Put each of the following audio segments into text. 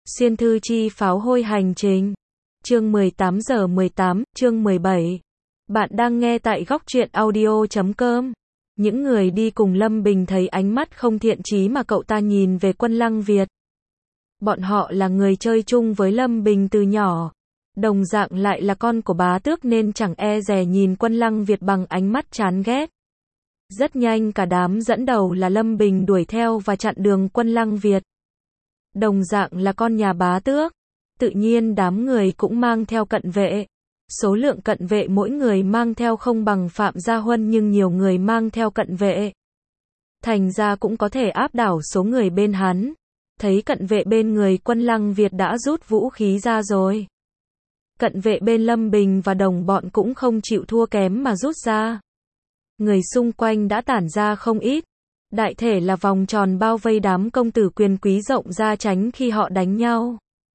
Xuyên thư chi pháo hôi hành trình. Chương 18:18, chương 17. Bạn đang nghe tại góc truyện audio.com. Những người đi cùng Lâm Bình thấy ánh mắt không thiện chí mà cậu ta nhìn về Quân Lăng Việt. Bọn họ là người chơi chung với Lâm Bình từ nhỏ. Đồng dạng lại là con của bá tước nên chẳng e dè nhìn Quân Lăng Việt bằng ánh mắt chán ghét. Rất nhanh cả đám dẫn đầu là Lâm Bình đuổi theo và chặn đường Quân Lăng Việt. Đồng dạng là con nhà bá tước, tự nhiên đám người cũng mang theo cận vệ. Số lượng cận vệ mỗi người mang theo không bằng Phạm Gia Huân nhưng nhiều người mang theo cận vệ. Thành ra cũng có thể áp đảo số người bên hắn. Thấy cận vệ bên người Quân Lăng Việt đã rút vũ khí ra rồi. Cận vệ bên Lâm Bình và đồng bọn cũng không chịu thua kém mà rút ra. Người xung quanh đã tản ra không ít. Đại thể là vòng tròn bao vây đám công tử quyền quý rộng ra tránh khi họ đánh nhau.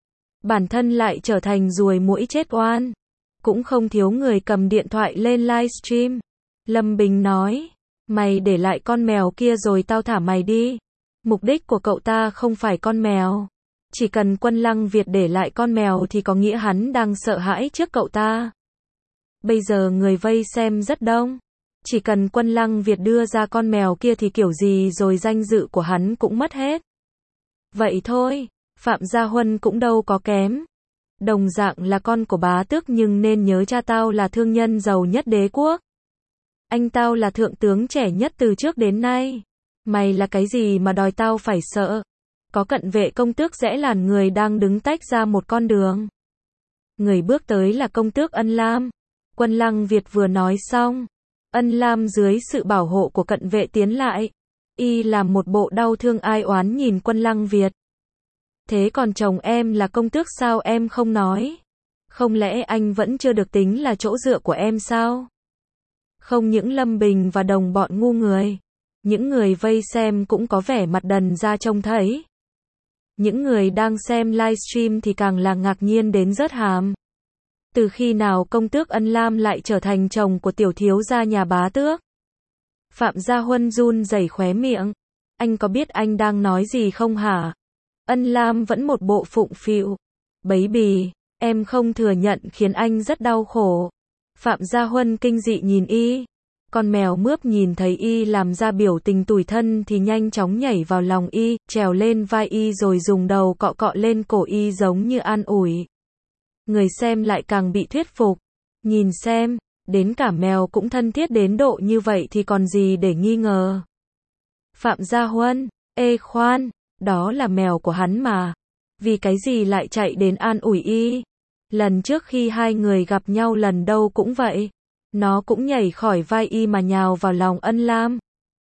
Bản thân lại trở thành ruồi muỗi chết oan. Cũng không thiếu người cầm điện thoại lên livestream. Lâm Bình nói, mày để lại con mèo kia rồi tao thả mày đi. Mục đích của cậu ta không phải con mèo. Chỉ cần Quân Lăng Việt để lại con mèo thì có nghĩa hắn đang sợ hãi trước cậu ta. Bây giờ người vây xem rất đông. Chỉ cần Quân Lăng Việt đưa ra con mèo kia thì kiểu gì rồi danh dự của hắn cũng mất hết. Vậy thôi, Phạm Gia Huân cũng đâu có kém. Đồng dạng là con của bá tước nhưng nên nhớ cha tao là thương nhân giàu nhất đế quốc. Anh tao là thượng tướng trẻ nhất từ trước đến nay. Mày là cái gì mà đòi tao phải sợ? Có cận vệ công tước rẽ làn người đang đứng tách ra một con đường. Người bước tới là công tước Ân Lam. Quân Lăng Việt vừa nói xong. Ân Lam dưới sự bảo hộ của cận vệ tiến lại. Y làm một bộ đau thương ai oán nhìn Quân Lăng Việt. Thế còn chồng em là công tước sao em không nói? Không lẽ anh vẫn chưa được tính là chỗ dựa của em sao? Không những Lâm Bình và đồng bọn ngu người. Những người vây xem cũng có vẻ mặt đần ra trông thấy. Những người đang xem livestream thì càng là ngạc nhiên đến rớt hàm. Từ khi nào công tước Ân Lam lại trở thành chồng của tiểu thiếu gia nhà bá tước? Phạm Gia Huân run rẩy khóe miệng. Anh có biết anh đang nói gì không hả? Ân Lam vẫn một bộ phụng phịu. Baby, em không thừa nhận khiến anh rất đau khổ. Phạm Gia Huân kinh dị nhìn y. Con mèo mướp nhìn thấy y làm ra biểu tình tủi thân thì nhanh chóng nhảy vào lòng y, trèo lên vai y rồi dùng đầu cọ cọ lên cổ y giống như an ủi. Người xem lại càng bị thuyết phục. Nhìn xem, đến cả mèo cũng thân thiết đến độ như vậy thì còn gì để nghi ngờ. Phạm Gia Huân, ê khoan, đó là mèo của hắn mà. Vì cái gì lại chạy đến an ủi y? Lần trước khi hai người gặp nhau lần đâu cũng vậy. Nó cũng nhảy khỏi vai y mà nhào vào lòng Ân Lam.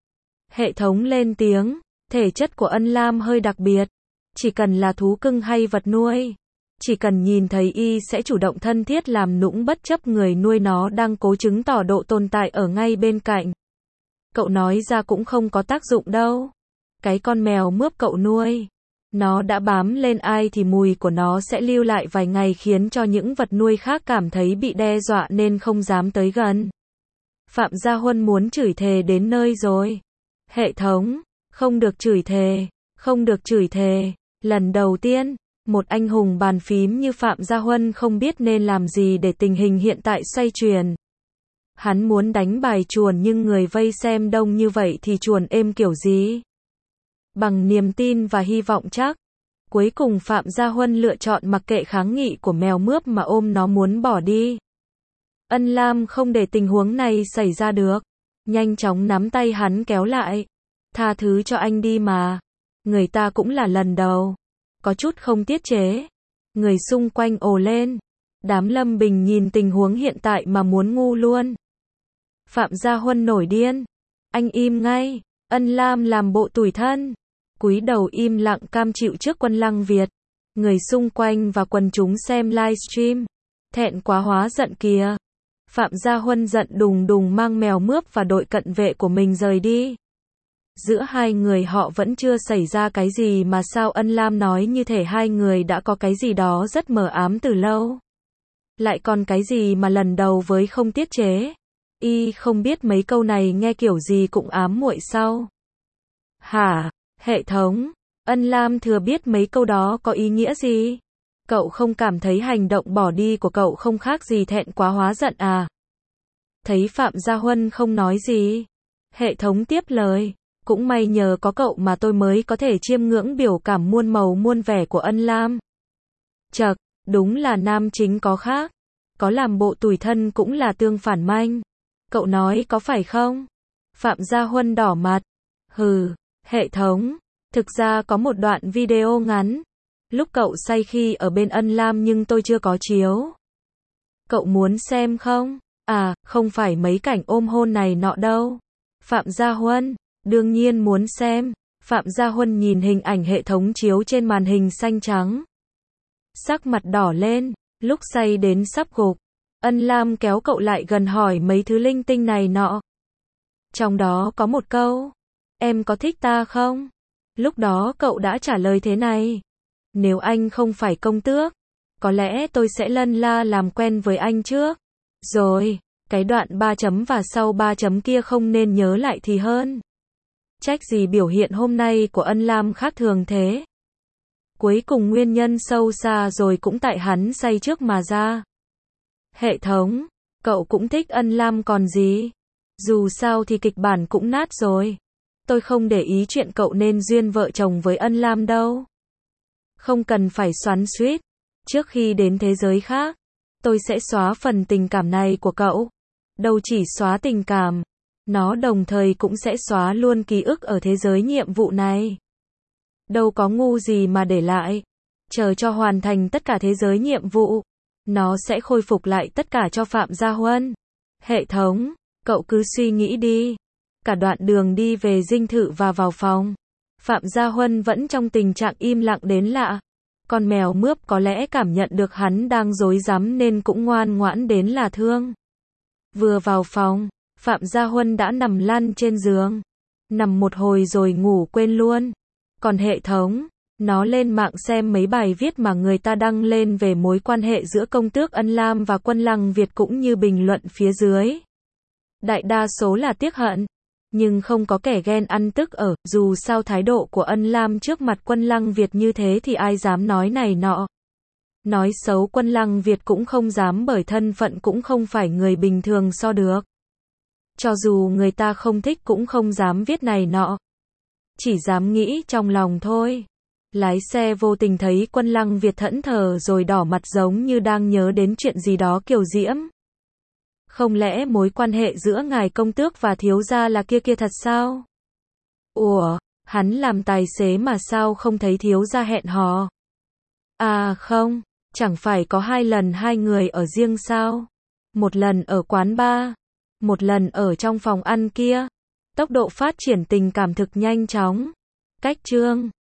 Hệ thống lên tiếng, thể chất của Ân Lam hơi đặc biệt. Chỉ cần là thú cưng hay vật nuôi. Chỉ cần nhìn thấy y sẽ chủ động thân thiết làm nũng bất chấp người nuôi nó đang cố chứng tỏ độ tồn tại ở ngay bên cạnh. Cậu nói ra cũng không có tác dụng đâu. Cái con mèo mướp cậu nuôi. Nó đã bám lên ai thì mùi của nó sẽ lưu lại vài ngày khiến cho những vật nuôi khác cảm thấy bị đe dọa nên không dám tới gần. Phạm Gia Huân muốn chửi thề đến nơi rồi. Hệ thống, không được chửi thề, không được chửi thề. Lần đầu tiên, một anh hùng bàn phím như Phạm Gia Huân không biết nên làm gì để tình hình hiện tại xoay chuyển. Hắn muốn đánh bài chuồn nhưng người vây xem đông như vậy thì chuồn êm kiểu gì? Bằng niềm tin và hy vọng chắc. Cuối cùng Phạm Gia Huân lựa chọn mặc kệ kháng nghị của mèo mướp mà ôm nó muốn bỏ đi. Ân Lam không để tình huống này xảy ra được. Nhanh chóng nắm tay hắn kéo lại. Tha thứ cho anh đi mà. Người ta cũng là lần đầu. Có chút không tiết chế. Người xung quanh ồ lên. Đám Lâm Bình nhìn tình huống hiện tại mà muốn ngu luôn. Phạm Gia Huân nổi điên. Anh im ngay. Ân Lam làm bộ tủi thân. Cúi đầu im lặng cam chịu trước Quân Lăng Việt. Người xung quanh và quần chúng xem livestream. Thẹn quá hóa giận kìa. Phạm Gia Huân giận đùng đùng mang mèo mướp và đội cận vệ của mình rời đi. Giữa hai người họ vẫn chưa xảy ra cái gì mà sao Ân Lam nói như thể hai người đã có cái gì đó rất mờ ám từ lâu. Lại còn cái gì mà lần đầu với không tiết chế. Y không biết mấy câu này nghe kiểu gì cũng ám muội sao. Hả? Hệ thống, Ân Lam thừa biết mấy câu đó có ý nghĩa gì. Cậu không cảm thấy hành động bỏ đi của cậu không khác gì thẹn quá hóa giận à? Thấy Phạm Gia Huân không nói gì. Hệ thống tiếp lời. Cũng may nhờ có cậu mà tôi mới có thể chiêm ngưỡng biểu cảm muôn màu muôn vẻ của Ân Lam. Chậc, đúng là nam chính có khác. Có làm bộ tủi thân cũng là tương phản manh. Cậu nói có phải không? Phạm Gia Huân đỏ mặt. Hừ, hệ thống. Thực ra có một đoạn video ngắn. Lúc cậu say khi ở bên Ân Lam nhưng tôi chưa có chiếu. Cậu muốn xem không? À, không phải mấy cảnh ôm hôn này nọ đâu. Phạm Gia Huân, đương nhiên muốn xem. Phạm Gia Huân nhìn hình ảnh hệ thống chiếu trên màn hình xanh trắng. Sắc mặt đỏ lên, lúc say đến sắp gục. Ân Lam kéo cậu lại gần hỏi mấy thứ linh tinh này nọ. Trong đó có một câu, em có thích ta không? Lúc đó cậu đã trả lời thế này. Nếu anh không phải công tước, có lẽ tôi sẽ lân la làm quen với anh trước. Rồi, cái đoạn 3 chấm và sau 3 chấm kia không nên nhớ lại thì hơn. Trách gì biểu hiện hôm nay của Ân Lam khác thường thế. Cuối cùng nguyên nhân sâu xa rồi cũng tại hắn say trước mà ra. Hệ thống, cậu cũng thích Ân Lam còn gì. Dù sao thì kịch bản cũng nát rồi. Tôi không để ý chuyện cậu nên duyên vợ chồng với Ân Lam đâu. Không cần phải xoắn xuýt. Trước khi đến thế giới khác, tôi sẽ xóa phần tình cảm này của cậu. Đâu chỉ xóa tình cảm, nó đồng thời cũng sẽ xóa luôn ký ức ở thế giới nhiệm vụ này. Đâu có ngu gì mà để lại. Chờ cho hoàn thành tất cả thế giới nhiệm vụ, nó sẽ khôi phục lại tất cả cho Phạm Gia Huân. Hệ thống, cậu cứ suy nghĩ đi. Cả đoạn đường đi về dinh thự và vào phòng, Phạm Gia Huân vẫn trong tình trạng im lặng đến lạ. Con mèo mướp có lẽ cảm nhận được hắn đang rối rắm nên cũng ngoan ngoãn đến lạ thương. Vừa vào phòng, Phạm Gia Huân đã nằm lăn trên giường. Nằm một hồi rồi ngủ quên luôn. Còn hệ thống, nó lên mạng xem mấy bài viết mà người ta đăng lên về mối quan hệ giữa công tước Ân Lam và Quân Lăng Việt cũng như bình luận phía dưới. Đại đa số là tiếc hận. Nhưng không có kẻ ghen ăn tức ở, dù sao thái độ của Ân Lam trước mặt Quân Lăng Việt như thế thì ai dám nói này nọ. Nói xấu Quân Lăng Việt cũng không dám bởi thân phận cũng không phải người bình thường so được. Cho dù người ta không thích cũng không dám viết này nọ. Chỉ dám nghĩ trong lòng thôi. Lái xe vô tình thấy Quân Lăng Việt thẫn thờ rồi đỏ mặt giống như đang nhớ đến chuyện gì đó kiều diễm. Không lẽ mối quan hệ giữa ngài công tước và thiếu gia là kia thật sao? Ủa, hắn làm tài xế mà sao không thấy thiếu gia hẹn hò? À không, chẳng phải có 2 lần hai người ở riêng sao? Một lần ở quán bar, một lần ở trong phòng ăn kia. Tốc độ phát triển tình cảm thực nhanh chóng. Cách chương